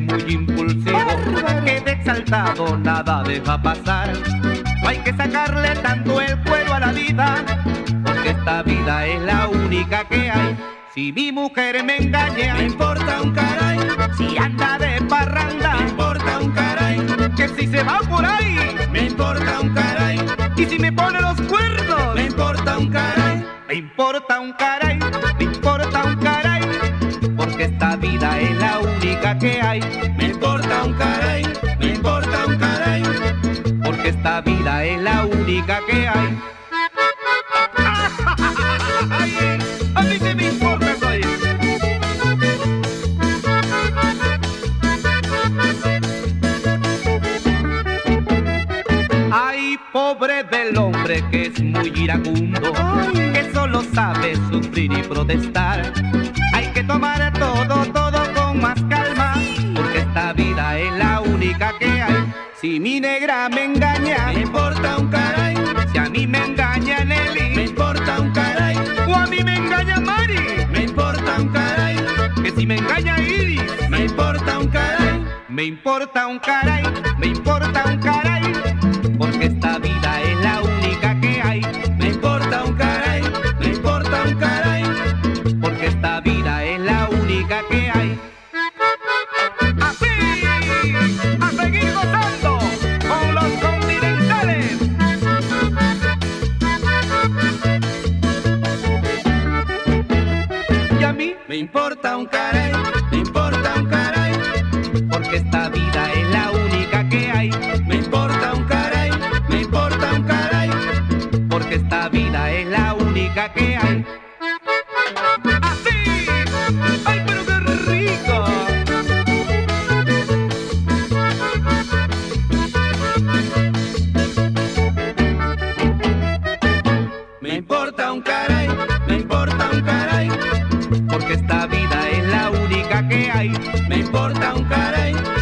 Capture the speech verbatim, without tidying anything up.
muy impulsivo, que de exaltado nada deja pasar. No hay que sacarle tanto el cuero a la vida, porque esta vida es la única que hay. Si mi mujer me engaña, me importa un caray. Si anda de parranda, me importa un caray. Que si se va por ahí, me importa un caray. Y si me pone los cuernos, me importa un caray. Me importa un caray, me importa un caray, porque esta vida es la única que hay. Me importa un caray, me importa un caray, porque esta vida es la única que hay. Ay, a mí que me importa soy. Ay, pobre del hombre que es muy iracundo, que solo sabe sufrir y protestar. Hay que tomar todo, todo con más calma, porque esta vida es la única que hay. Si mi negra me engaña, me importa un caray. Si a mí me engaña Nelly, me importa un caray. O a mí me engaña Mari, me importa un caray. Que si me engaña Iris, me importa un caray. Me importa un caray, me importa un caray, porque esta vida es la única que hay. Me importa un caray, me importa un caray, porque esta vida es la única que hay. Así, a seguir gozando con los continentales. Y a mí me importa un caray, me importa un caray, porque esta vida es la única que hay. Me importa un caray, me importa un caray, porque esta vida es la única que hay. ¡Así! ¡Ay, pero qué rico! me importa un caray, me importa un caray, porque esta vida es la única que hay. me importa un caray.